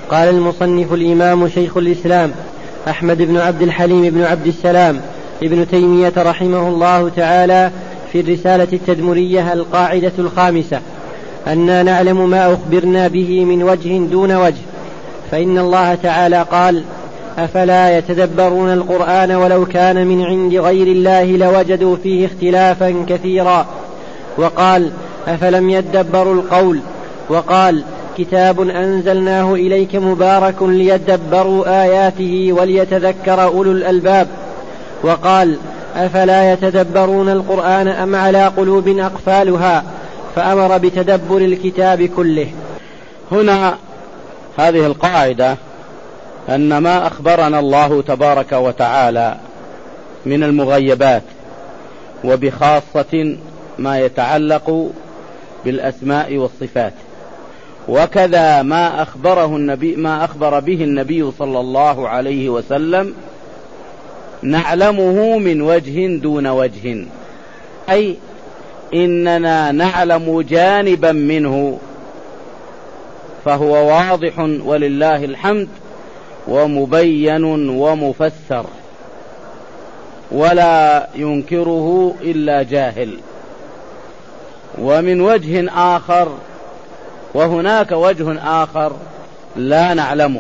قال المصنف الإمام شيخ الإسلام أحمد بن عبد الحليم بن عبد السلام ابن تيمية رحمه الله تعالى في الرسالة التدمرية القاعدة الخامسة أننا نعلم ما أخبرنا به من وجه دون وجه، فإن الله تعالى قال: أفلا يتدبرون القرآن ولو كان من عند غير الله لوجدوا فيه اختلافا كثيرا. وقال: أفلم يدبروا القول. وقال: كتاب أنزلناه إليك مبارك ليدبروا آياته وليتذكر أولو الألباب. وقال: أفلا يتدبرون القرآن أم على قلوب أقفالها، فأمر بتدبر الكتاب كله. هنا هذه القاعدة أن ما أخبرنا الله تبارك وتعالى من المغيبات، وبخاصة ما يتعلق بالأسماء والصفات، وكذا ما أخبر به النبي صلى الله عليه وسلم، نعلمه من وجه دون وجه، أي إننا نعلم جانبا منه فهو واضح ولله الحمد ومبين ومفسر، ولا ينكره إلا جاهل. ومن وجه آخر، وهناك وجه آخر لا نعلمه.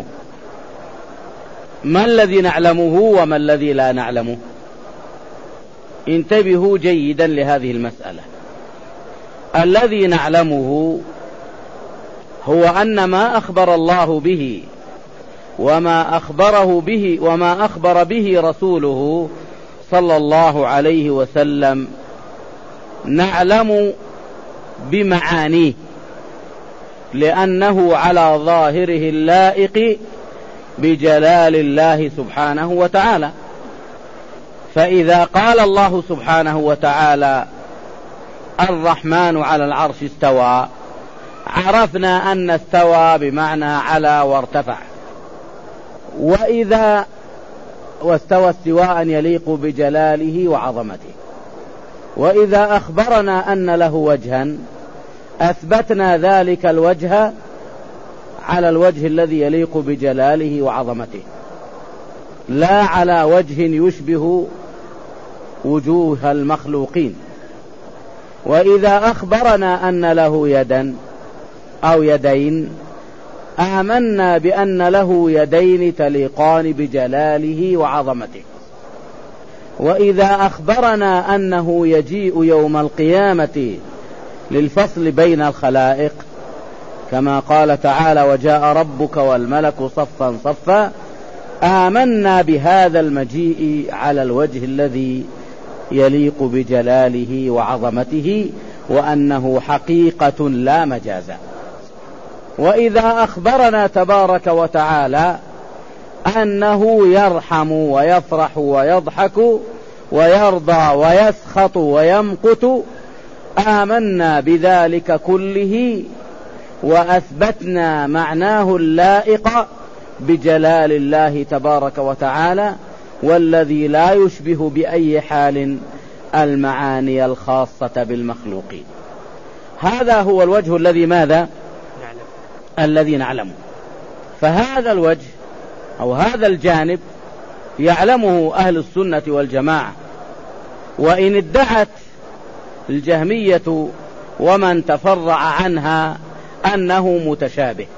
ما الذي نعلمه وما الذي لا نعلمه؟ انتبهوا جيدا لهذه المسألة. الذي نعلمه هو أن ما أخبر الله به وما أخبر به رسوله صلى الله عليه وسلم نعلم بمعانيه، لأنه على ظاهره اللائق بجلال الله سبحانه وتعالى. فإذا قال الله سبحانه وتعالى: الرحمن على العرش استوى، عرفنا أن استوى بمعنى على وارتفع، واستوى استواء يليق بجلاله وعظمته. وإذا أخبرنا أن له وجها، أثبتنا ذلك الوجه على الوجه الذي يليق بجلاله وعظمته، لا على وجه يشبه وجوه المخلوقين. وإذا أخبرنا أن له يدا أو يدين، آمنا بأن له يدين تليقان بجلاله وعظمته. وإذا أخبرنا أنه يجيء يوم القيامة للفصل بين الخلائق، كما قال تعالى: وجاء ربك والملك صفا صفا، آمنا بهذا المجيء على الوجه الذي يليق بجلاله وعظمته، وأنه حقيقة لا مجازا. وإذا أخبرنا تبارك وتعالى أنه يرحم ويفرح ويضحك ويرضى ويسخط ويمقت، آمنا بذلك كله وأثبتنا معناه اللائق بجلال الله تبارك وتعالى، والذي لا يشبه بأي حال المعاني الخاصة بالمخلوقين. هذا هو الوجه الذي ماذا؟ الذي نعلمه. فهذا الوجه أو هذا الجانب يعلمه أهل السنة والجماعة. وإن ادعت الجهمية ومن تفرع عنها أنه متشابه،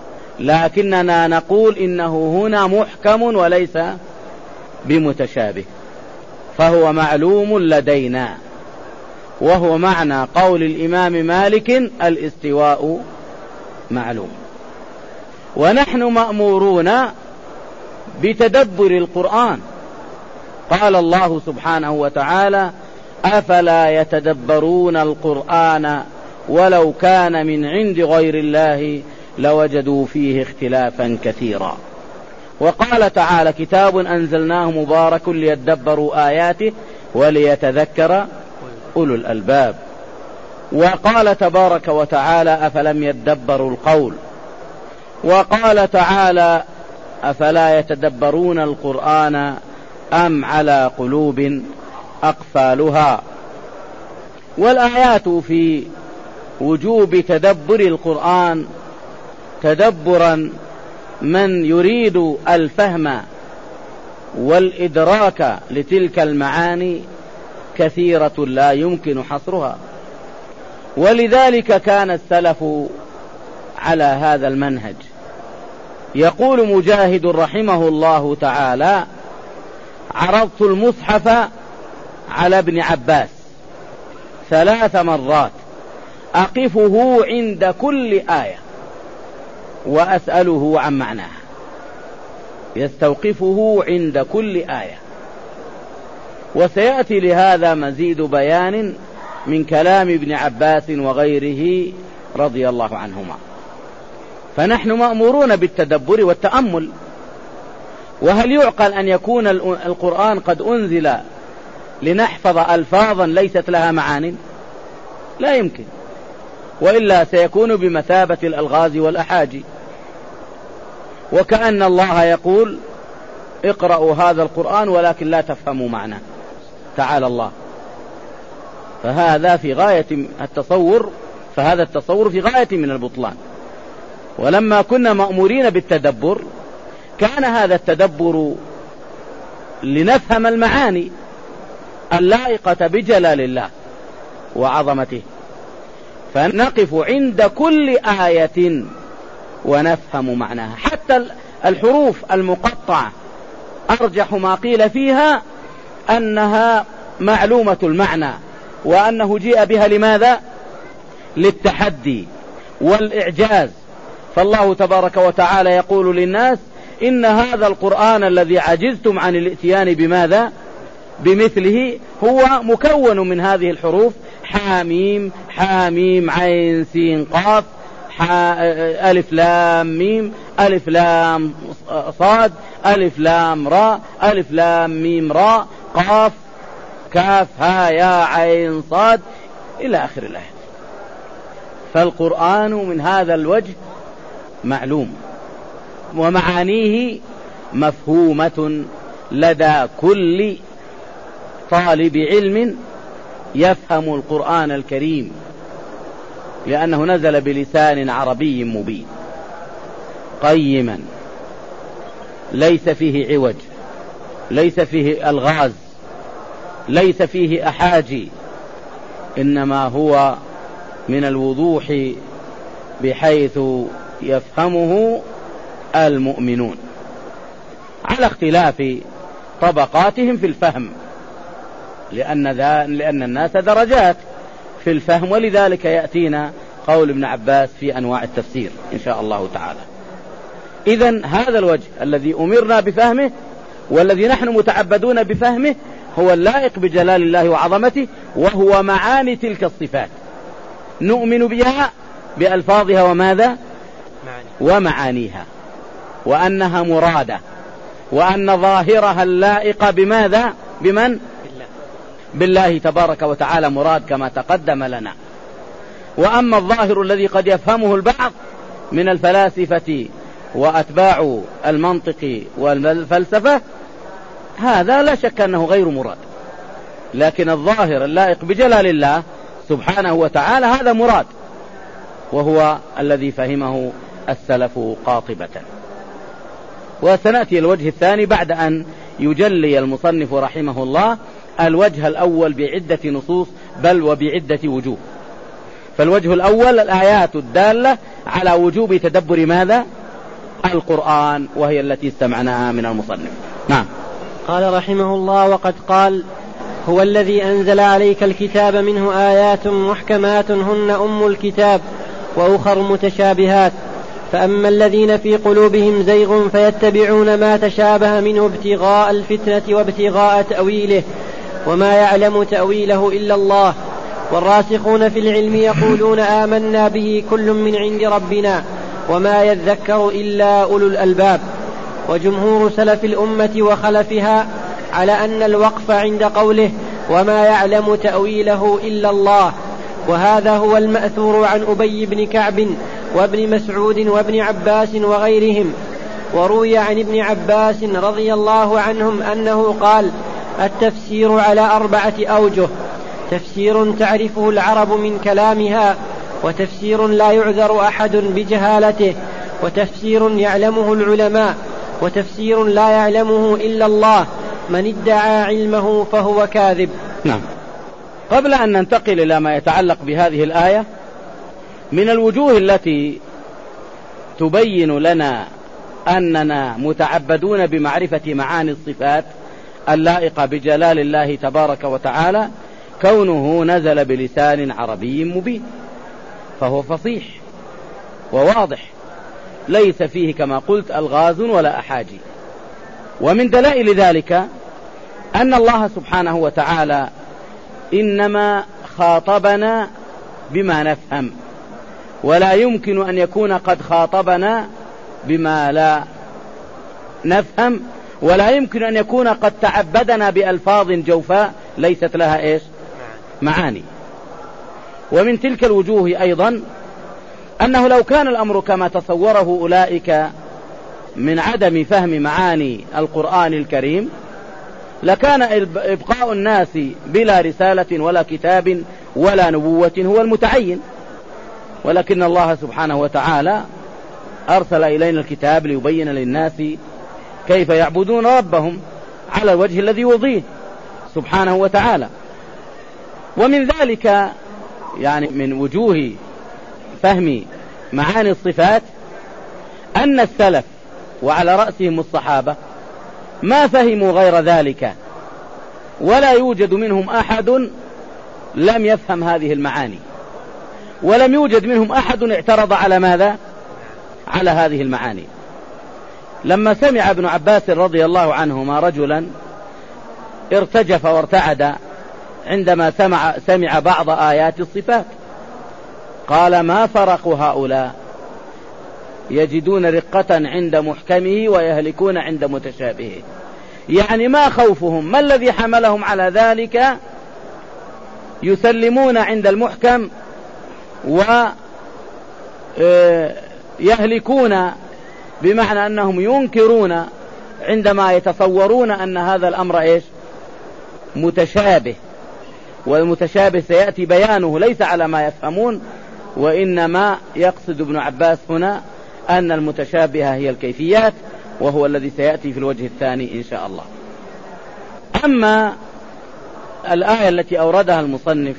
لكننا نقول إنه هنا محكم وليس بمتشابه، فهو معلوم لدينا، وهو معنى قول الإمام مالك: الاستواء معلوم. ونحن مأمورون بتدبر القرآن. قال الله سبحانه وتعالى: أفلا يتدبرون القرآن ولو كان من عند غير الله لوجدوا فيه اختلافا كثيرا. وقال تعالى: كتاب أنزلناه مبارك ليدبروا آياته وليتذكر أولو الألباب. وقال تبارك وتعالى: أفلم يدبروا القول. وقال تعالى: أفلا يتدبرون القرآن أم على قلوب أقفالها. والآيات في وجوب تدبر القرآن تدبرا من يريد الفهم والإدراك لتلك المعاني كثيرة لا يمكن حصرها. ولذلك كان السلف على هذا المنهج. يقول مجاهد رحمه الله تعالى: عرضت المصحف على ابن عباس 3 مرات أقفه عند كل آية وأسأله عن معناها. يستوقفه عند كل آية. وسيأتي لهذا مزيد بيان من كلام ابن عباس وغيره رضي الله عنهما. فنحن مأمورون بالتدبر والتأمل. وهل يعقل أن يكون القرآن قد أنزل لنحفظ ألفاظا ليست لها معان؟ لا يمكن، وإلا سيكون بمثابة الألغاز والأحاجي. وكأن الله يقول: اقرأوا هذا القرآن ولكن لا تفهموا معناه. تعالى الله. فهذا في غاية التصور، فهذا التصور في غاية من البطلان. ولما كنا مأمورين بالتدبر كان هذا التدبر لنفهم المعاني اللائقة بجلال الله وعظمته، فنقف عند كل آية ونفهم معناها. حتى الحروف المقطعة أرجح ما قيل فيها أنها معلومة المعنى، وأنه جيء بها لماذا؟ للتحدي والإعجاز. فالله تبارك وتعالى يقول للناس: إن هذا القرآن الذي عجزتم عن الاتيان بماذا؟ بمثله هو مكون من هذه الحروف: حاميم، حاميم، عين، سين، قاف، ألف لام ميم، ألف لام صاد، ألف لام راء، ألف لام ميم راء، قاف كاف ها يا عين صاد، إلى آخر الآية. فالقرآن من هذا الوجه معلوم، ومعانيه مفهومة لدى كل طالب علم يفهم القرآن الكريم، لأنه نزل بلسان عربي مبين قيما ليس فيه عوج، ليس فيه ألغاز، ليس فيه أحاجي، إنما هو من الوضوح بحيث يفهمه المؤمنون على اختلاف طبقاتهم في الفهم، لأن الناس درجات في الفهم. ولذلك يأتينا قول ابن عباس في أنواع التفسير إن شاء الله تعالى. إذن هذا الوجه الذي أمرنا بفهمه والذي نحن متعبدون بفهمه هو اللائق بجلال الله وعظمته، وهو معاني تلك الصفات نؤمن بها بألفاظها وماذا؟ ومعانيها، وأنها مرادة، وأن ظاهرها اللائق بماذا؟ بمن؟ بالله تبارك وتعالى مراد كما تقدم لنا. وأما الظاهر الذي قد يفهمه البعض من الفلاسفة وأتباع المنطق والفلسفة، هذا لا شك أنه غير مراد، لكن الظاهر اللائق بجلال الله سبحانه وتعالى هذا مراد، وهو الذي فهمه السلف قاطبة. وسنأتي الوجه الثاني بعد أن يجلي المصنف رحمه الله الوجه الأول بعدة نصوص بل وبعدة وجوه. فالوجه الأول الآيات الدالة على وجوب تدبر ماذا؟ القرآن، وهي التي استمعناها من المصنف. نعم. قال رحمه الله: وقد قال: هو الذي أنزل عليك الكتاب منه آيات محكمات هن أم الكتاب وأخر متشابهات، فأما الذين في قلوبهم زيغ فيتبعون ما تشابه منه ابتغاء الفتنة وابتغاء تأويله وما يعلم تأويله إلا الله، والراسخون في العلم يقولون آمنا به كل من عند ربنا وما يذكر إلا أولو الألباب. وجمهور سلف الأمة وخلفها على أن الوقف عند قوله وما يعلم تأويله إلا الله، وهذا هو المأثور عن أبي بن كعب وابن مسعود وابن عباس وغيرهم. وروي عن ابن عباس رضي الله عنهم أنه قال: التفسير على 4 أوجه: تفسير تعرفه العرب من كلامها، وتفسير لا يعذر أحد بجهالته، وتفسير يعلمه العلماء، وتفسير لا يعلمه إلا الله. من ادعى علمه فهو كاذب. نعم. قبل أن ننتقل إلى ما يتعلق بهذه الآية، من الوجوه التي تبين لنا أننا متعبدون بمعرفة معاني الصفات اللائقة بجلال الله تبارك وتعالى كونه نزل بلسان عربي مبين، فهو فصيح وواضح ليس فيه كما قلت ألغاز ولا أحاجي. ومن دلائل ذلك أن الله سبحانه وتعالى إنما خاطبنا بما نفهم، ولا يمكن أن يكون قد خاطبنا بما لا نفهم، ولا يمكن أن يكون قد تعبدنا بألفاظ جوفاء ليست لها معاني. ومن تلك الوجوه أيضا أنه لو كان الأمر كما تصوره أولئك من عدم فهم معاني القرآن الكريم لكان إبقاء الناس بلا رسالة ولا كتاب ولا نبوة هو المتعين، ولكن الله سبحانه وتعالى أرسل إلينا الكتاب ليبين للناس كيف يعبدون ربهم على الوجه الذي يرضيه سبحانه وتعالى. ومن ذلك يعني من وجوه فهم معاني الصفات أن السلف وعلى رأسهم الصحابة ما فهموا غير ذلك، ولا يوجد منهم أحد لم يفهم هذه المعاني، ولم يوجد منهم أحد اعترض على ماذا؟ على هذه المعاني. لما سمع ابن عباس رضي الله عنهما رجلا ارتجف وارتعد عندما سمع بعض آيات الصفات قال: ما فرق هؤلاء؟ يجدون رقة عند محكمه ويهلكون عند متشابهه. يعني ما خوفهم؟ ما الذي حملهم على ذلك؟ يسلمون عند المحكم ويهلكون، بمعنى أنهم ينكرون عندما يتصورون أن هذا الأمر متشابه، والمتشابه سيأتي بيانه ليس على ما يفهمون، وإنما يقصد ابن عباس هنا أن المتشابه هي الكيفيات، وهو الذي سيأتي في الوجه الثاني إن شاء الله. أما الآية التي أوردها المصنف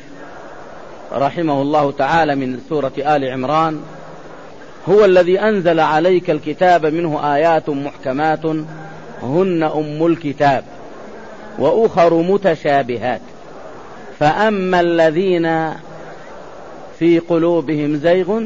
رحمه الله تعالى من سورة آل عمران: هو الذي أنزل عليك الكتاب منه آيات محكمات هن أم الكتاب وأخر متشابهات فأما الذين في قلوبهم زيغ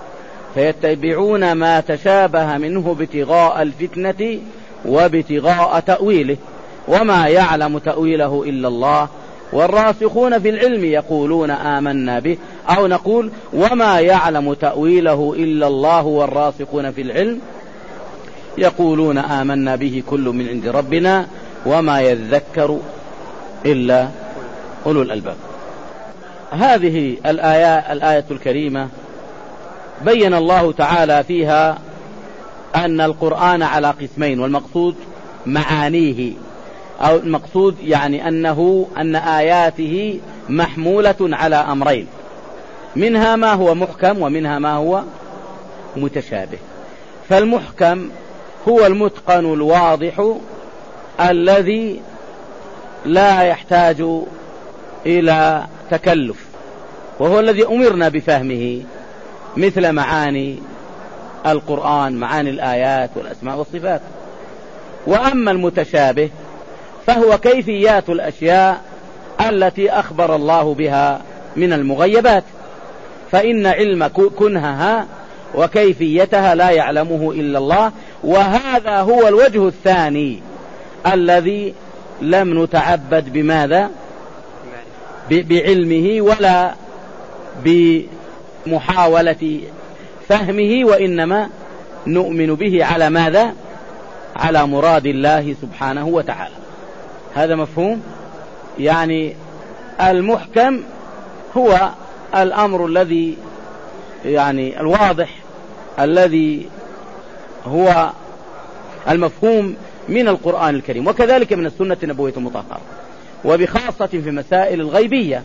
فيتبعون ما تشابه منه ابتغاء الفتنة وابتغاء تأويله وما يعلم تأويله إلا الله والراسخون في العلم يقولون آمنا به، أو نقول وما يعلم تأويله إلا الله والراسخون في العلم يقولون آمنا به كل من عند ربنا وما يذكر إلا أولو الألباب. هذه الآية الكريمة بين الله تعالى فيها أن القرآن على قسمين، والمقصود معانيه، أو المقصود يعني أن آياته محمولة على أمرين، منها ما هو محكم ومنها ما هو متشابه. فالمحكم هو المتقن الواضح الذي لا يحتاج إلى تكلف، وهو الذي أمرنا بفهمه، مثل معاني القرآن، معاني الآيات والأسماء والصفات. وأما المتشابه فهو كيفيات الأشياء التي أخبر الله بها من المغيبات، فإن علم كنهها وكيفيتها لا يعلمه إلا الله، وهذا هو الوجه الثاني الذي لم نتعبد بماذا؟ بعلمه ولا بمحاولة فهمه، وإنما نؤمن به على ماذا؟ على مراد الله سبحانه وتعالى. هذا مفهوم؟ يعني المحكم هو الأمر الذي يعني الواضح الذي هو المفهوم من القرآن الكريم، وكذلك من السنة النبوية المطهرة، وبخاصة في مسائل الغيبية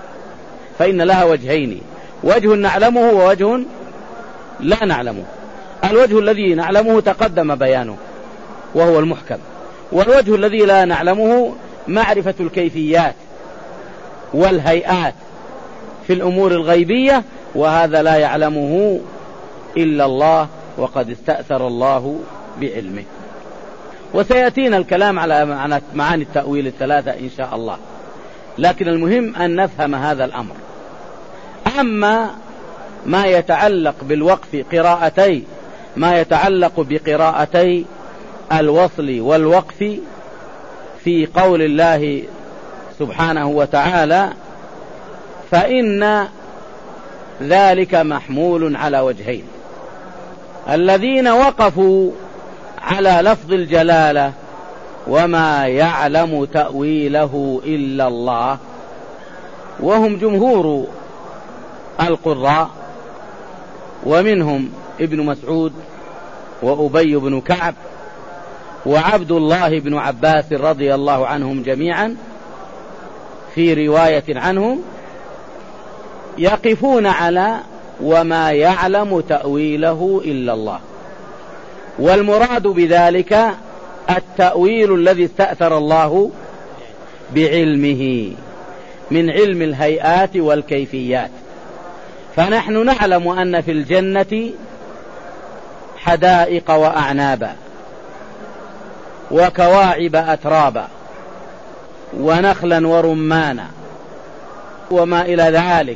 فإن لها وجهين: وجه نعلمه ووجه لا نعلمه. الوجه الذي نعلمه تقدم بيانه وهو المحكم، والوجه الذي لا نعلمه معرفة الكيفيات والهيئات في الأمور الغيبية، وهذا لا يعلمه إلا الله، وقد استأثر الله بعلمه. وسيأتينا الكلام على معاني التأويل الثلاثة إن شاء الله، لكن المهم أن نفهم هذا الأمر. أما ما يتعلق بالوقف قراءتي، ما يتعلق بقراءتي الوصل والوقف في قول الله سبحانه وتعالى، فإن ذلك محمول على وجهين: الذين وقفوا على لفظ الجلالة وما يعلم تأويله إلا الله، وهم جمهور القراء، ومنهم ابن مسعود وأبي بن كعب وعبد الله بن عباس رضي الله عنهم جميعا، في رواية عنهم يقفون على وما يعلم تأويله إلا الله، والمراد بذلك التأويل الذي استأثر الله بعلمه من علم الهيئات والكيفيات. فنحن نعلم أن في الجنة حدائق وأعنابا وكواعب أترابا ونخلا ورمانا وما إلى ذلك،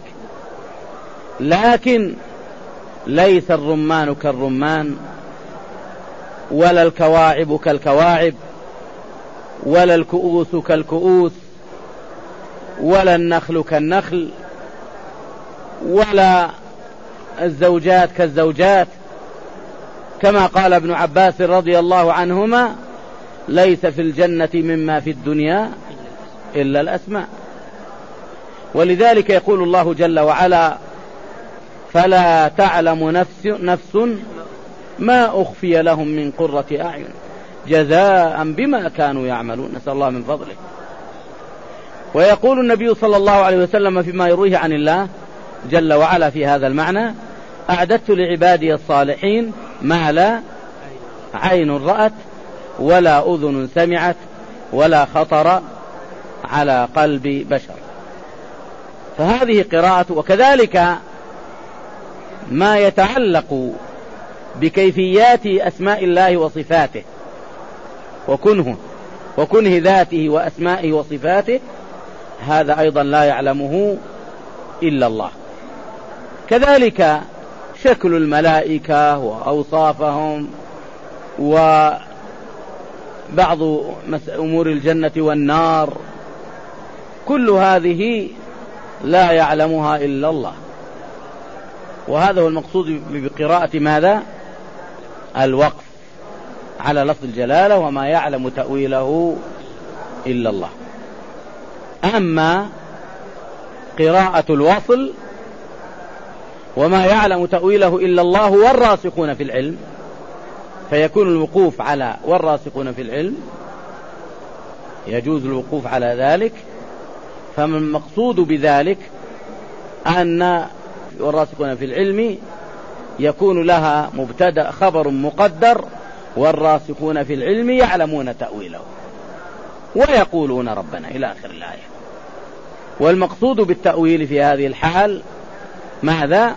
لكن ليس الرمان كالرمان، ولا الكواعب كالكواعب، ولا الكؤوس كالكؤوس، ولا النخل كالنخل، ولا الزوجات كالزوجات، كما قال ابن عباس رضي الله عنهما: ليس في الجنة مما في الدنيا إلا الأسماء. ولذلك يقول الله جل وعلا: فلا تعلم نفس ما أخفي لهم من قرة أعين جزاء بما كانوا يعملون، نسأل الله من فضله. ويقول النبي صلى الله عليه وسلم فيما يرويه عن الله جل وعلا في هذا المعنى: أعددت لعبادي الصالحين ما لا عين رأت ولا أذن سمعت ولا خطر على قلب بشر. فهذه قراءة. وكذلك ما يتعلق بكيفيات أسماء الله وصفاته وكنه ذاته وأسمائه وصفاته، هذا أيضا لا يعلمه إلا الله. كذلك شكل الملائكة وأوصافهم وبعض أمور الجنة والنار، كل هذه لا يعلمها إلا الله. وهذا هو المقصود بقراءة ماذا؟ الوقف على لفظ الجلالة وما يعلم تأويله إلا الله. أما قراءة الوصل وما يعلم تأويله إلا الله والراسخون في العلم، فيكون الوقوف على والراسخون في العلم، يجوز الوقوف على ذلك. فمن المقصود بذلك أن والراسخون في العلم يكون لها مبتدأ خبر مقدر: والراسخون في العلم يعلمون تأويله ويقولون ربنا، إلى آخر الآية. والمقصود بالتأويل في هذه الحال ماذا؟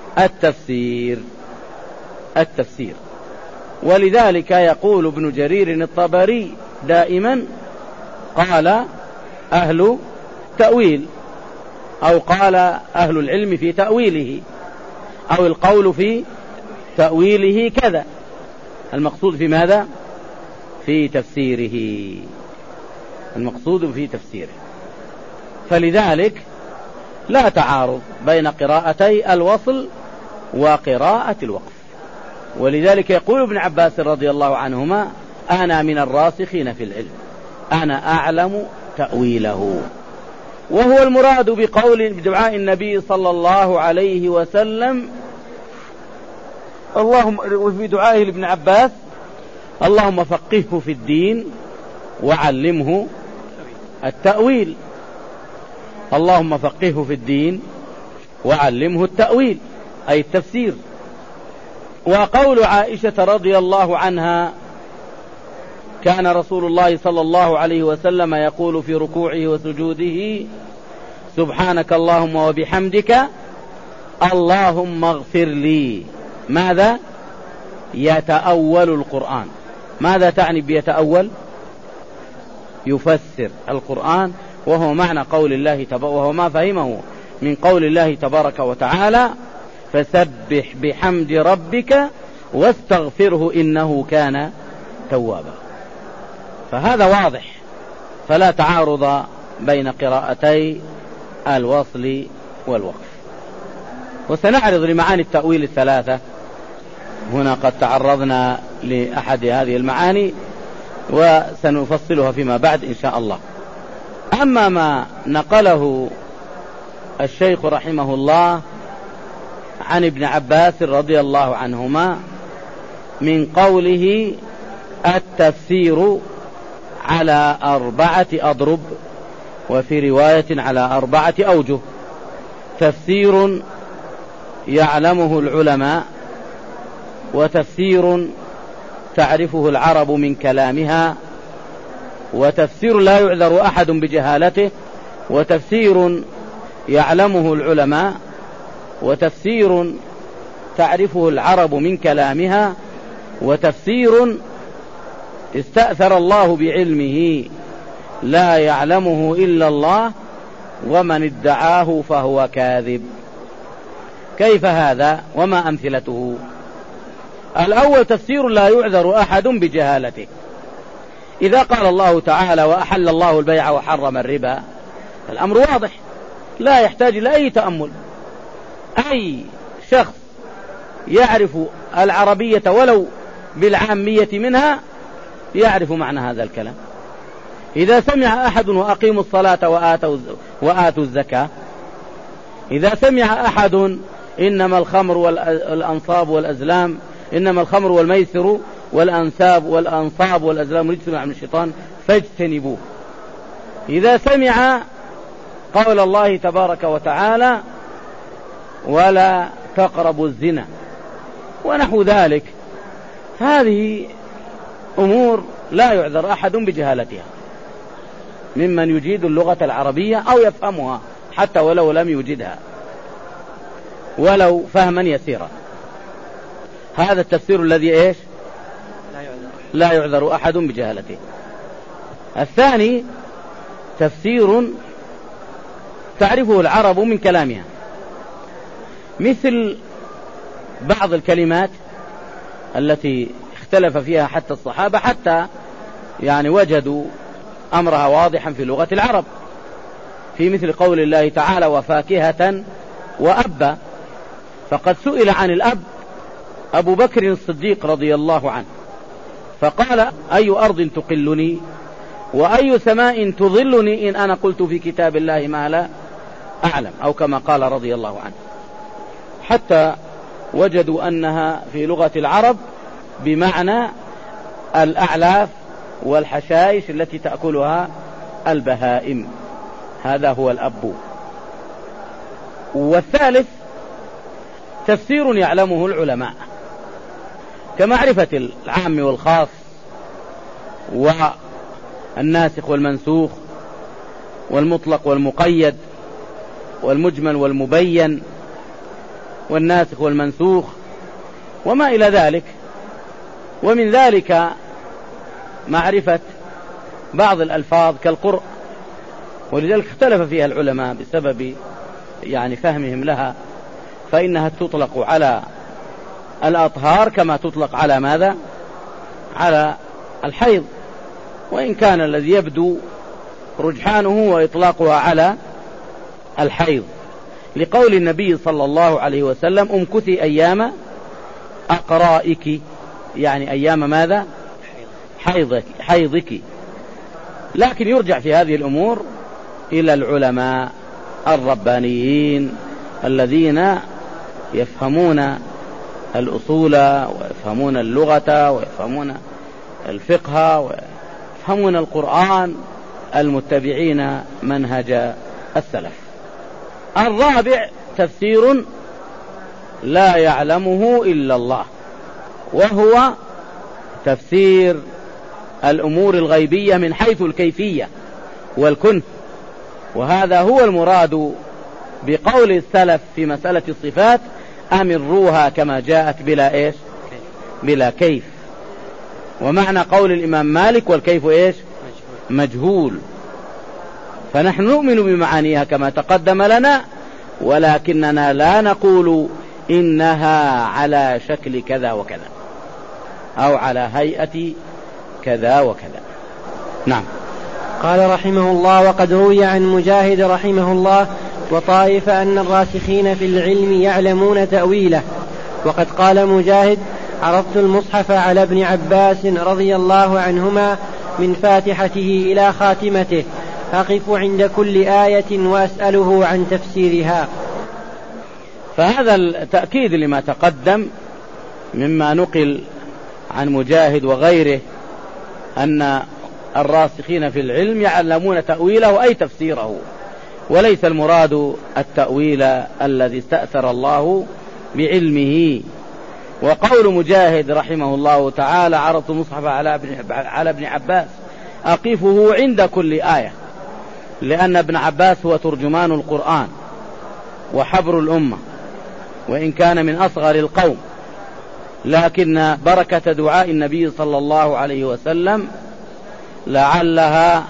التفسير. ولذلك يقول ابن جرير الطبري دائما: قال أهل تأويل، أو قال أهل العلم في تأويله، أو القول في تأويله كذا. المقصود في ماذا؟ في تفسيره، المقصود في تفسيره. فلذلك لا تعارض بين قراءتي الوصل وقراءة الوقف. ولذلك يقول ابن عباس رضي الله عنهما: أنا من الراسخين في العلم، أنا أعلم تأويله. وهو المراد بقول بدعاء النبي صلى الله عليه وسلم، اللهم في دعائه لابن عباس: اللهم فقهه في الدين وعلمه التأويل. اللهم فقهه في الدين وعلمه التأويل، أي التفسير. وقول عائشة رضي الله عنها: كان رسول الله صلى الله عليه وسلم يقول في ركوعه وسجوده: سبحانك اللهم وبحمدك اللهم اغفر لي. ماذا؟ يتأول القرآن. ماذا تعني بيتأول؟ يفسر القرآن، وهو معنى قول الله وهو ما فهمه من قول الله تبارك وتعالى: فسبح بحمد ربك واستغفره إنه كان توابا. فهذا واضح، فلا تعارض بين قراءتي الوصل والوقف. وسنعرض لمعاني التأويل الثلاثة. هنا قد تعرضنا لأحد هذه المعاني وسنفصلها فيما بعد إن شاء الله. أما ما نقله الشيخ رحمه الله عن ابن عباس رضي الله عنهما من قوله: التفسير على 4 أضرب، وفي رواية على 4 أوجه: تفسير يعلمه العلماء، وتفسير تعرفه العرب من كلامها، وتفسير لا يعذر أحد بجهالته، وتفسير يعلمه العلماء، وتفسير تعرفه العرب من كلامها، وتفسير استأثر الله بعلمه لا يعلمه إلا الله، ومن ادعاه فهو كاذب. كيف هذا وما أمثلته؟ الأول: تفسير لا يعذر أحد بجهالته. إذا قال الله تعالى: وأحل الله البيع وحرم الربا، الأمر واضح لا يحتاج إلى أي تأمل. أي شخص يعرف العربية ولو بالعامية منها يعرف معنى هذا الكلام. إذا سمع أحد: وأقيموا الصلاة وآتوا الزكاة، إذا سمع أحد: إنما الخمر والأنصاب والأزلام، إنما الخمر والميسر والأنساب والأنصاب والأزلام رجس من الشيطان فاجتنبوه، إذا سمع قول الله تبارك وتعالى: ولا تقربوا الزنا، ونحو ذلك، هذه أمور لا يعذر أحد بجهالتها ممن يجيد اللغة العربية أو يفهمها حتى ولو لم يجدها ولو فهما يسيرا. هذا التفسير الذي إيش؟ لا يعذر أحد بجهالته. الثاني: تفسير تعرفه العرب من كلامها، مثل بعض الكلمات التي اختلف فيها حتى الصحابة، حتى وجدوا أمرها واضحا في لغة العرب، في مثل قول الله تعالى: وفاكهة وأبا. فقد سئل عن الأب أبو بكر الصديق رضي الله عنه، فقال: أي أرض تقلني وأي سماء تظلني إن أنا قلت في كتاب الله ما لا أعلم، أو كما قال رضي الله عنه، حتى وجدوا أنها في لغة العرب بمعنى الأعلاف والحشائش التي تأكلها البهائم. هذا هو الأب. والثالث: تفسير يعلمه العلماء كمعرفة العام والخاص والناسخ والمنسوخ والمطلق والمقيد والمجمل والمبين والناسخ والمنسوخ وما إلى ذلك. ومن ذلك معرفة بعض الألفاظ كالقرء، ولذلك اختلف فيها العلماء بسبب فهمهم لها، فإنها تطلق على الأطهار كما تطلق على ماذا؟ على الحيض، وإن كان الذي يبدو رجحانه وإطلاقها على الحيض، لقول النبي صلى الله عليه وسلم: امكثي أيام أقرائك، أيام ماذا؟ حيضك. لكن يرجع في هذه الأمور إلى العلماء الربانيين الذين يفهمون الأصول ويفهمون اللغة ويفهمون الفقه ويفهمون القرآن، المتبعين منهج السلف. الرابع: تفسير لا يعلمه إلا الله. وهو تفسير الأمور الغيبية من حيث الكيفية والكنف، وهذا هو المراد بقول السلف في مسألة الصفات: أمروها كما جاءت بلا إيش؟ بلا كيف. ومعنى قول الإمام مالك: والكيف إيش؟ مجهول. فنحن نؤمن بمعانيها كما تقدم لنا، ولكننا لا نقول إنها على شكل كذا وكذا أو على هيئة كذا وكذا. نعم. قال رحمه الله: وقد روي عن مجاهد رحمه الله وطائفة أن الراسخين في العلم يعلمون تأويله. وقد قال مجاهد: عرضت المصحف على ابن عباس رضي الله عنهما من فاتحته إلى خاتمته، أقف عند كل آية وأسأله عن تفسيرها. فهذا التأكيد لما تقدم مما نقل عن مجاهد وغيره أن الراسخين في العلم يعلمون تأويله أي تفسيره، وليس المراد التأويل الذي استأثر الله بعلمه. وقول مجاهد رحمه الله تعالى: عرضت المصحف على ابن عباس أقفه عند كل آية، لأن ابن عباس هو ترجمان القرآن وحبر الأمة، وإن كان من أصغر القوم، لكن بركة دعاء النبي صلى الله عليه وسلم لعلها،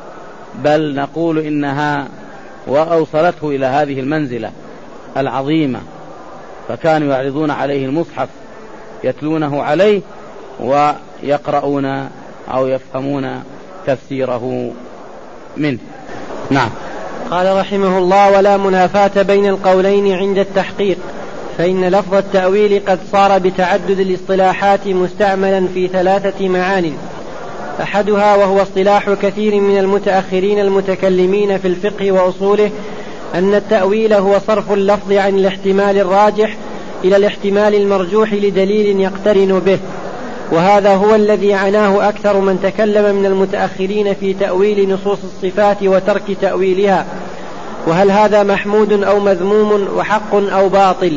بل نقول إنها وأوصلته إلى هذه المنزلة العظيمة، فكانوا يعرضون عليه المصحف يتلونه عليه ويقرؤون أو يفهمون تفسيره منه. نعم. قال رحمه الله: ولا منافاة بين القولين عند التحقيق، فإن لفظ التأويل قد صار بتعدد الاصطلاحات مستعملا في 3 معان: أحدها وهو اصطلاح كثير من المتأخرين المتكلمين في الفقه وأصوله أن التأويل هو صرف اللفظ عن الاحتمال الراجح إلى الاحتمال المرجوح لدليل يقترن به، وهذا هو الذي عناه أكثر من تكلم من المتأخرين في تأويل نصوص الصفات وترك تأويلها، وهل هذا محمود أو مذموم وحق أو باطل.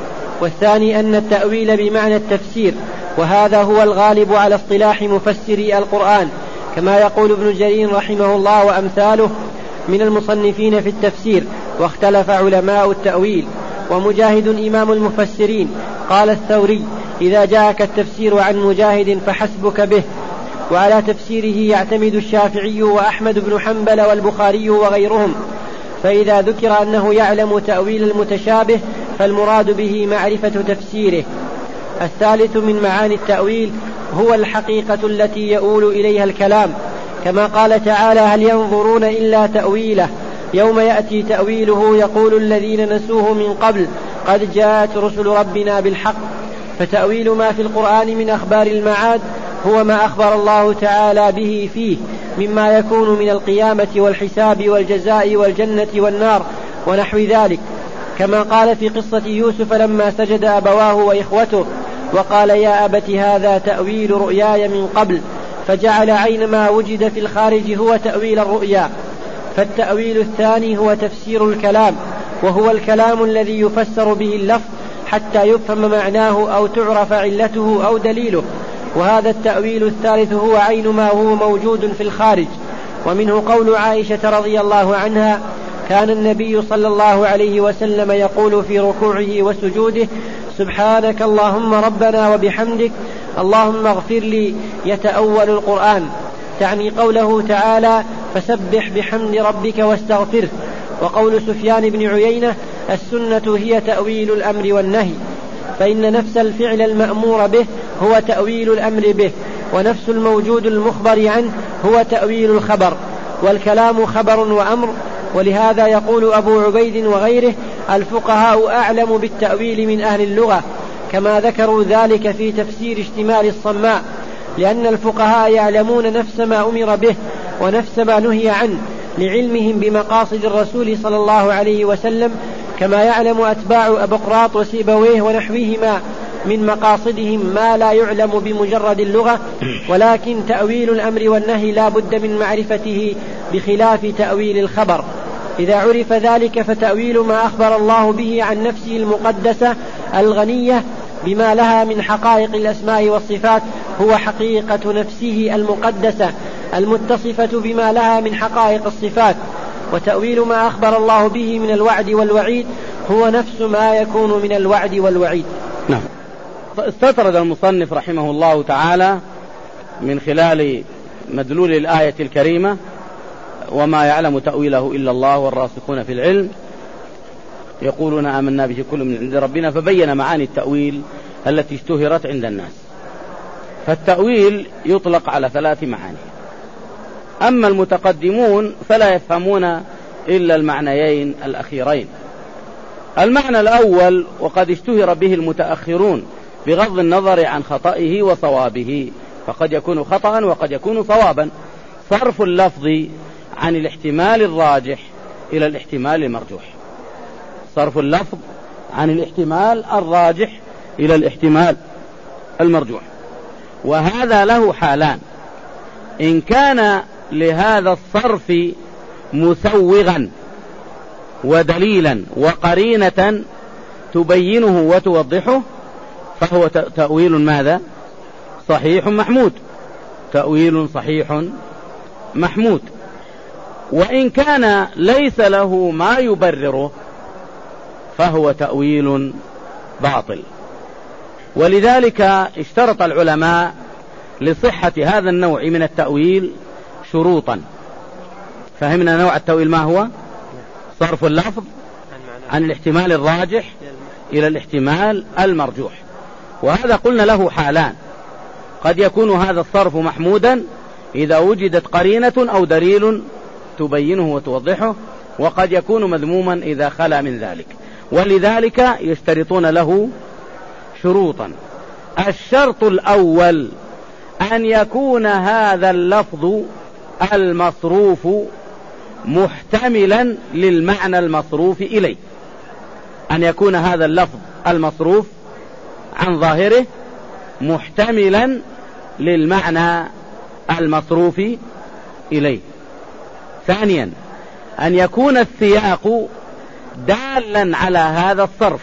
والثاني أن التأويل بمعنى التفسير، وهذا هو الغالب على اصطلاح مفسري القرآن، كما يقول ابن جرير رحمه الله وأمثاله من المصنفين في التفسير، واختلف علماء التأويل. ومجاهد إمام المفسرين. قال الثوري: إذا جاءك التفسير عن مجاهد فحسبك به. وعلى تفسيره يعتمد الشافعي وأحمد بن حنبل والبخاري وغيرهم، فإذا ذكر أنه يعلم تأويل المتشابه فالمراد به معرفة تفسيره. الثالث من معاني التأويل هو الحقيقة التي يؤول إليها الكلام، كما قال تعالى: هل ينظرون إلا تأويله يوم يأتي تأويله يقول الذين نسوه من قبل قد جاءت رسل ربنا بالحق. فتأويل ما في القرآن من أخبار المعاد هو ما أخبر الله تعالى به فيه مما يكون من القيامة والحساب والجزاء والجنة والنار ونحو ذلك، كما قال في قصة يوسف لما سجد أبواه وإخوته وقال: يا أبت هذا تأويل رؤياي من قبل، فجعل عين ما وجد في الخارج هو تأويل الرؤيا. فالتأويل الثاني هو تفسير الكلام، وهو الكلام الذي يفسر به اللفظ حتى يفهم معناه أو تعرف علته أو دليله، وهذا التأويل الثالث هو عين ما هو موجود في الخارج. ومنه قول عائشة رضي الله عنها: كان النبي صلى الله عليه وسلم يقول في ركوعه وسجوده: سبحانك اللهم ربنا وبحمدك اللهم اغفر لي، يتأول القرآن، تعني قوله تعالى: فسبح بحمد ربك واستغفره. وقول سفيان بن عيينة: السنة هي تأويل الأمر والنهي، فإن نفس الفعل المأمور به هو تأويل الأمر به، ونفس الموجود المخبر عنه هو تأويل الخبر، والكلام خبر وأمر. ولهذا يقول أبو عبيد وغيره: الفقهاء أعلم بالتأويل من أهل اللغة، كما ذكروا ذلك في تفسير اشتمال الصماء، لأن الفقهاء يعلمون نفس ما أمر به ونفس ما نهي عنه لعلمهم بمقاصد الرسول صلى الله عليه وسلم، كما يعلم أتباع أبقراط وسيبويه ونحوهما من مقاصدهم ما لا يعلم بمجرد اللغة. ولكن تأويل الأمر والنهي لا بد من معرفته بخلاف تأويل الخبر. إذا عرف ذلك فتأويل ما أخبر الله به عن نفسه المقدسة الغنية بما لها من حقائق الأسماء والصفات هو حقيقة نفسه المقدسة المتصفة بما لها من حقائق الصفات. وتأويل ما أخبر الله به من الوعد والوعيد هو نفس ما يكون من الوعد والوعيد. نعم. استطرد المصنف رحمه الله تعالى من خلال مدلول الآية الكريمة وما يعلم تأويله إلا الله والراسخون في العلم يقولون آمنا به كل من عند ربنا، فبين معاني التأويل التي اشتهرت عند الناس. فالتأويل يطلق على 3 معاني، أما المتقدمون فلا يفهمون إلا المعنيين الأخيرين. المعنى الأول وقد اشتهر به المتأخرون بغض النظر عن خطئه وصوابه، فقد يكون خطأ وقد يكون صوابا، صرف اللفظ عن الاحتمال الراجح إلى الاحتمال المرجوح. صرف اللفظ عن الاحتمال الراجح إلى الاحتمال المرجوح، وهذا له حالان: إن كان لهذا الصرف مسوغا ودليلا وقرينة تبينه وتوضحه فهو تأويل ماذا؟ صحيح محمود، تأويل صحيح محمود. وإن كان ليس له ما يبرره فهو تأويل باطل. ولذلك اشترط العلماء لصحة هذا النوع من التأويل شروطا. فهمنا نوع التأويل ما هو؟ صرف اللفظ عن الاحتمال الراجح إلى الاحتمال المرجوح، وهذا قلنا له حالان: قد يكون هذا الصرف محمودا إذا وجدت قرينة أو دليل تبينه وتوضحه، وقد يكون مذموما إذا خلا من ذلك. ولذلك يشترطون له شروطا. الشرط الأول أن يكون هذا اللفظ المصروف محتملا للمعنى المصروف إليه، أن يكون هذا اللفظ المصروف عن ظاهره محتملا للمعنى المصروف إليه. ثانيا أن يكون السياق دالا على هذا الصرف،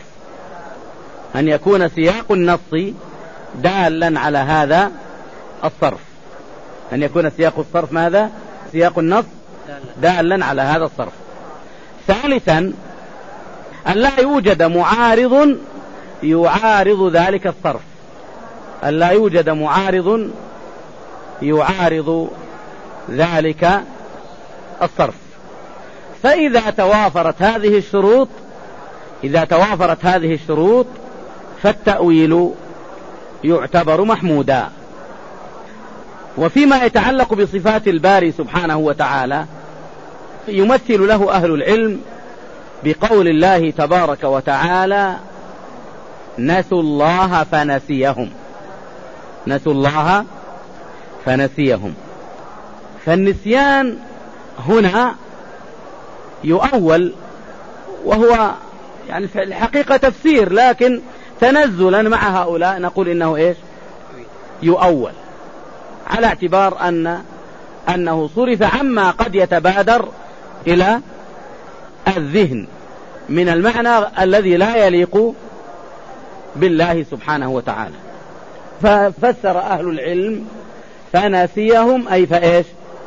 أن يكون سياق النص دالا على هذا الصرف، أن يكون سياق الصرف ماذا؟ سياق النص دالا على هذا الصرف. ثالثا أن لا يوجد معارض يعارض ذلك الصرف، أن لا يوجد معارض يعارض ذلك الصرف. فإذا توافرت هذه الشروط فالتأويل يعتبر محمودا. وفيما يتعلق بصفات الباري سبحانه وتعالى يمثل له أهل العلم بقول الله تبارك وتعالى: نسوا الله فنسيهم. نسوا الله فنسيهم. فالنسيان هنا يؤول، وهو يعني في الحقيقة تفسير، لكن تنزلا مع هؤلاء نقول إنه إيش؟ يؤول، على اعتبار أنه صرف عما قد يتبادر إلى الذهن من المعنى الذي لا يليق بالله سبحانه وتعالى. ففسر أهل العلم فنسيهم أي فإيش؟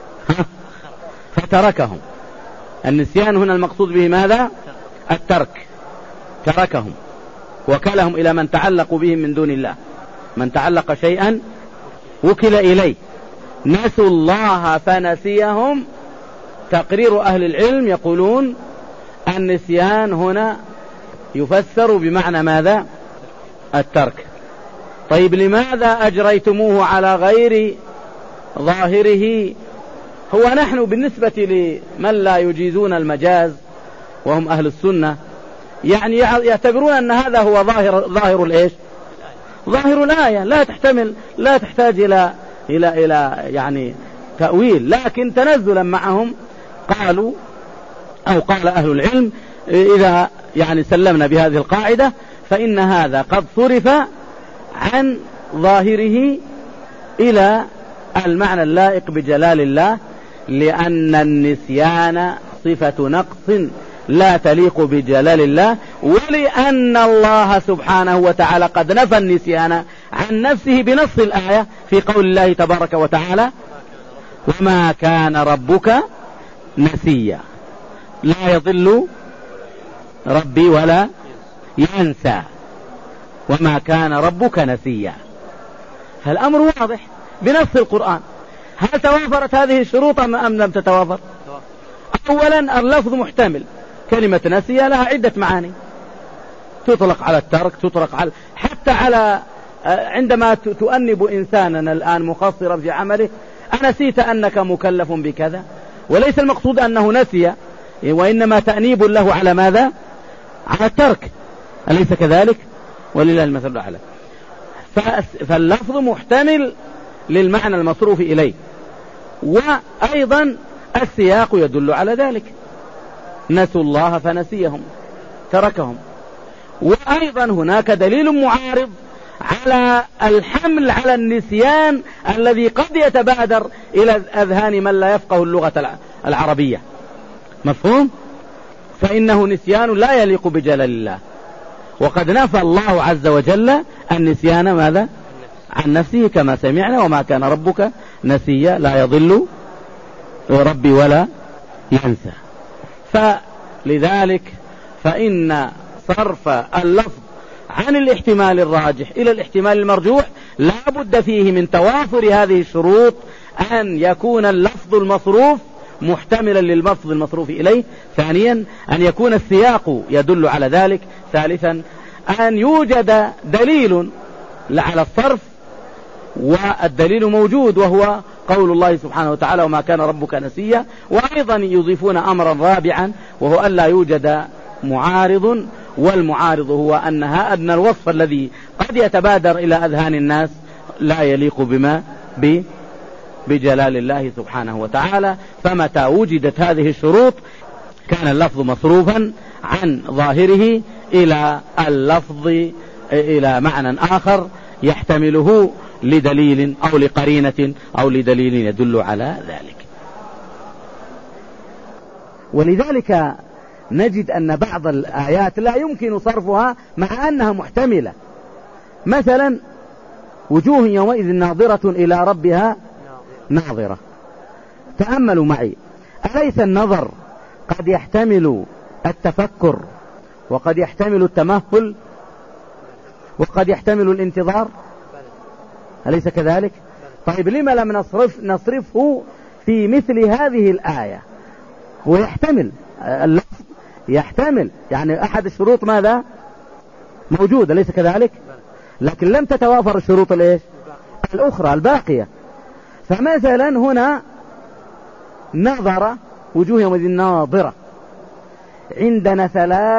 فتركهم. النسيان هنا المقصود به ماذا؟ الترك، تركهم وكلهم إلى من تعلقوا بهم من دون الله. من تعلق شيئا وكل إليه. نسوا الله فنسيهم. تقرير أهل العلم يقولون النسيان هنا يفسر بمعنى ماذا؟ الترك. طيب لماذا أجريتموه على غير ظاهره؟ هو نحن بالنسبة لمن لا يجيزون المجاز وهم أهل السنة يعني يعتبرون أن هذا هو ظاهر الإيش؟ ظاهر الآية، لا تحتاج إلى يعني تأويل. لكن تنزلا معهم قالوا أو قال أهل العلم إذا يعني سلمنا بهذه القاعدة فإن هذا قد صرف عن ظاهره إلى المعنى اللائق بجلال الله، لأن النسيان صفة نقص لا تليق بجلال الله، ولأن الله سبحانه وتعالى قد نفى النسيان عن نفسه بنص الآية في قول الله تبارك وتعالى: وما كان ربك نسيا، لا يضل ربي ولا ينسى، وما كان ربك نسيا. فالأمر واضح بنص القرآن. هل توافرت هذه الشروط أم لم تتوافر؟ أولا اللفظ محتمل، كلمة نسيا لها عدة معاني، تطلق على الترك، تطلق على حتى على عندما تؤنب إنسانا الآن مقصرا في عمله: أنسيت أنك مكلف بكذا، وليس المقصود أنه نسي، وإنما تأنيب له على ماذا؟ على الترك، أليس كذلك؟ ولله المثل الأعلى. فاللفظ محتمل للمعنى المصروف إليه، وأيضا السياق يدل على ذلك: نسوا الله فنسيهم، تركهم. وأيضا هناك دليل معارض على الحمل على النسيان الذي قد يتبادر إلى أذهان من لا يفقه اللغة العربية، مفهوم؟ فإنه نسيان لا يليق بجلال الله، وقد نفى الله عز وجل النسيان ماذا؟ عن نفسه كما سمعنا: وما كان ربك نسيا، لا يضل ربي ولا ينسى. فلذلك فإن صرف اللفظ عن الاحتمال الراجح إلى الاحتمال المرجوح لا بد فيه من توافر هذه الشروط: أن يكون اللفظ المصروف محتملا لللفظ المصروف إليه، ثانيا أن يكون السياق يدل على ذلك، ثالثا أن يوجد دليل على الصرف، والدليل موجود وهو قول الله سبحانه وتعالى: وما كان ربك نسيا. وأيضا يضيفون أمرا رابعا، وهو أن لا يوجد معارض، والمعارض هو أن الوصف الذي قد يتبادر إلى أذهان الناس لا يليق بجلال الله سبحانه وتعالى. فمتى وجدت هذه الشروط كان اللفظ مصروفا عن ظاهره إلى اللفظ إلى معنى آخر يحتمله لدليل أو لقرينة أو لدليل يدل على ذلك. ولذلك نجد أن بعض الآيات لا يمكن صرفها مع أنها محتملة. مثلا: وجوه يومئذ ناظرة إلى ربها ناظرة. تأملوا معي: أليس النظر قد يحتمل التفكر، وقد يحتمل التمهل، وقد يحتمل الانتظار؟ أليس كذلك؟ طيب لما لم نصرفه في مثل هذه الآية؟ هو يحتمل، اللفظ يحتمل، يعني أحد الشروط ماذا؟ موجود، أليس كذلك؟ لكن لم تتوافر الشروط الأخرى الباقية. فمثلا هنا نظر، وجوه يومئذ ناظرة، عندنا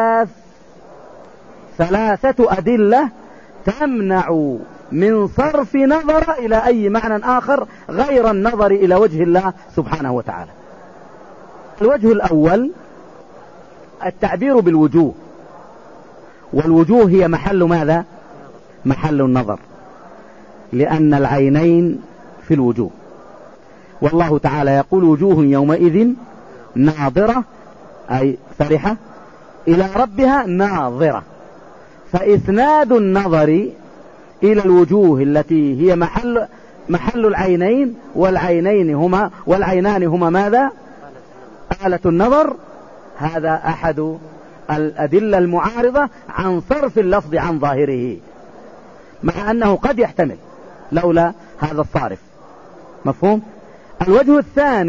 ثلاثة أدلة تمنع من صرف نظر إلى أي معنى آخر غير النظر إلى وجه الله سبحانه وتعالى. الوجه الأول التعبير بالوجوه، والوجوه هي محل ماذا؟ محل النظر، لأن العينين في الوجوه. والله تعالى يقول: وجوه يومئذ ناظرة، أي فرحة، إلى ربها ناظرة. فإسناد النظر إلى الوجوه التي هي محل العينين، والعينان هما ماذا؟ آلة النظر. هذا أحد الأدلة المعارضة عن صرف اللفظ عن ظاهره، مع أنه قد يحتمل لولا هذا الصارف، مفهوم؟ الوجه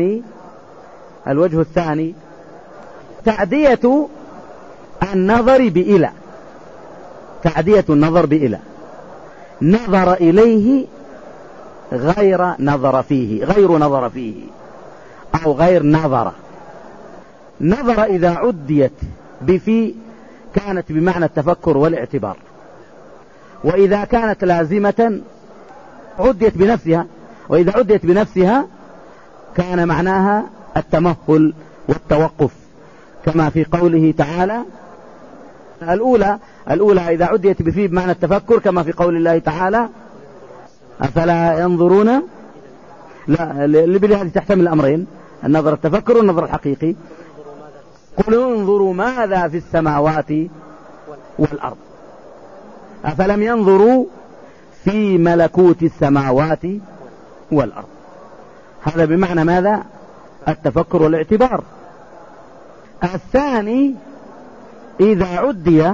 الثاني تعدية النظر بإلى، تعدية النظر بإلى، نظر إليه غير نظر فيه، أو غير نظر. نظر إذا عديت بفي كانت بمعنى التفكر والاعتبار، وإذا كانت لازمة عديت بنفسها، وإذا عديت بنفسها كان معناها التمهل والتوقف، كما في قوله تعالى: الأولى إذا عديت بفي بمعنى التفكر، كما في قول الله تعالى: أفلا ينظرون، لا اللي هذه تحتمل الأمرين: النظر التفكر والنظر الحقيقي. قل انظروا ماذا في السماوات والأرض أفلم ينظروا في ملكوت السماوات والأرض. هذا بمعنى ماذا؟ التفكر والاعتبار. الثاني إذا عدي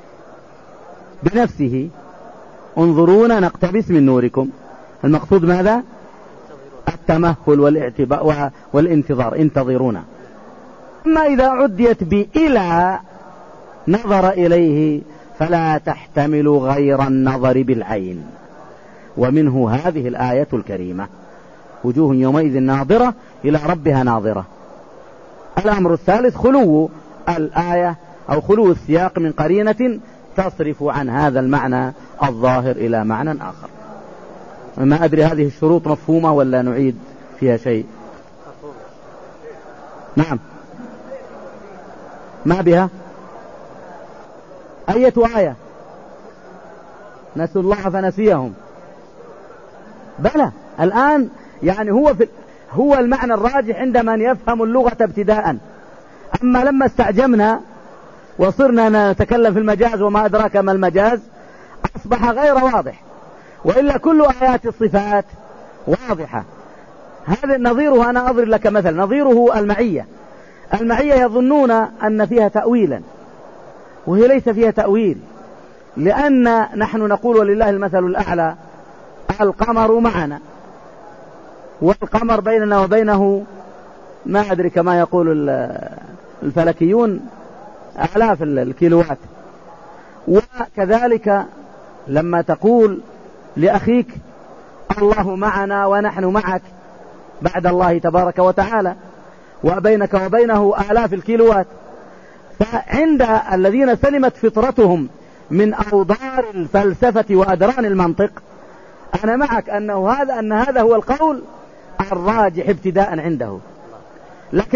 بنفسه انظرونا نقتبس من نوركم، المقصود ماذا؟ التمهل والاعتبار والانتظار، انتظرونا. أما إذا عديت بإلى نظر إليه فلا تحتمل غير النظر بالعين، ومنه هذه الآية الكريمة وجوه يومئذ ناظرة إلى ربها ناظرة. الأمر الثالث خلو الآية أو خلو السياق من قرينة تصرف عن هذا المعنى الظاهر إلى معنى آخر. ما أدري هذه الشروط مفهومة ولا نعيد فيها شيء؟ نعم. ما بها؟ أية آية؟ نسوا الله فنسيهم. بلى الآن يعني هو المعنى الراجح عند من يفهم اللغة ابتداء. أما لما استعجمنا وصرنا نتكلم في المجاز وما أدراك ما المجاز أصبح غير واضح، وإلا كل آيات الصفات واضحة. هذا نظيره، أنا أضرب لك مثل، نظيره المعية. المعية يظنون أن فيها تأويلا وهي ليس فيها تأويل، لأن نحن نقول ولله المثل الأعلى القمر معنا، والقمر بيننا وبينه ما أدري كما يقول الفلكيون آلاف الكيلوات. وكذلك لما تقول لأخيك الله معنا ونحن معك بعد الله تبارك وتعالى وبينك وبينه آلاف الكيلوات، فعند الذين سلمت فطرتهم من أوضار الفلسفة وأدران المنطق أنا معك أن هذا هو القول الراجح ابتداء عنده. لكن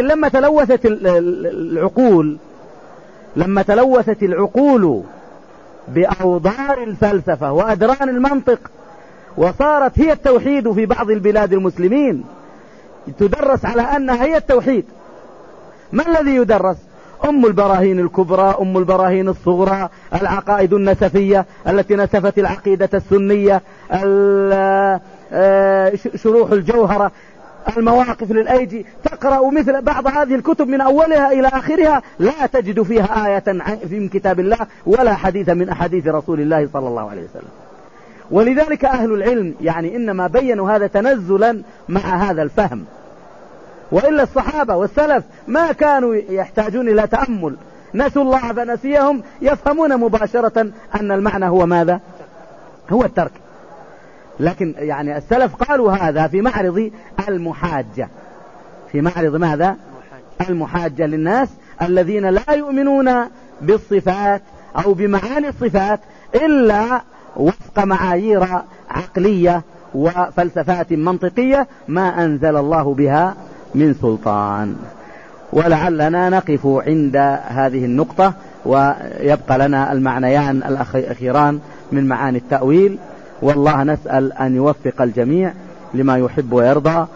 لما تلوثت العقول بأوضار الفلسفة وأدران المنطق وصارت هي التوحيد في بعض البلاد المسلمين تدرس على أنها هي التوحيد. ما الذي يدرس؟ أم البراهين الكبرى، أم البراهين الصغرى، العقائد النسفية التي نسفت العقيدة السنية، شروح الجوهرة، المواقف للأيجي. تقرأ مثل بعض هذه الكتب من أولها إلى آخرها لا تجد فيها آية من كتاب الله ولا حديث من أحاديث رسول الله صلى الله عليه وسلم. ولذلك أهل العلم يعني إنما بينوا هذا تنزلا مع هذا الفهم، وإلا الصحابة والسلف ما كانوا يحتاجون إلى تأمل، نسوا الله فنسيهم، يفهمون مباشرة أن المعنى هو ماذا؟ هو الترك. لكن يعني السلف قالوا هذا في معرض المحاجة، في معرض ماذا؟ المحاجة للناس الذين لا يؤمنون بالصفات أو بمعاني الصفات إلا وفق معايير عقلية وفلسفات منطقية ما أنزل الله بها من سلطان. ولعلنا نقف عند هذه النقطة، ويبقى لنا المعنيان الأخيران من معاني التأويل، والله نسأل أن يوفق الجميع لما يحب ويرضى،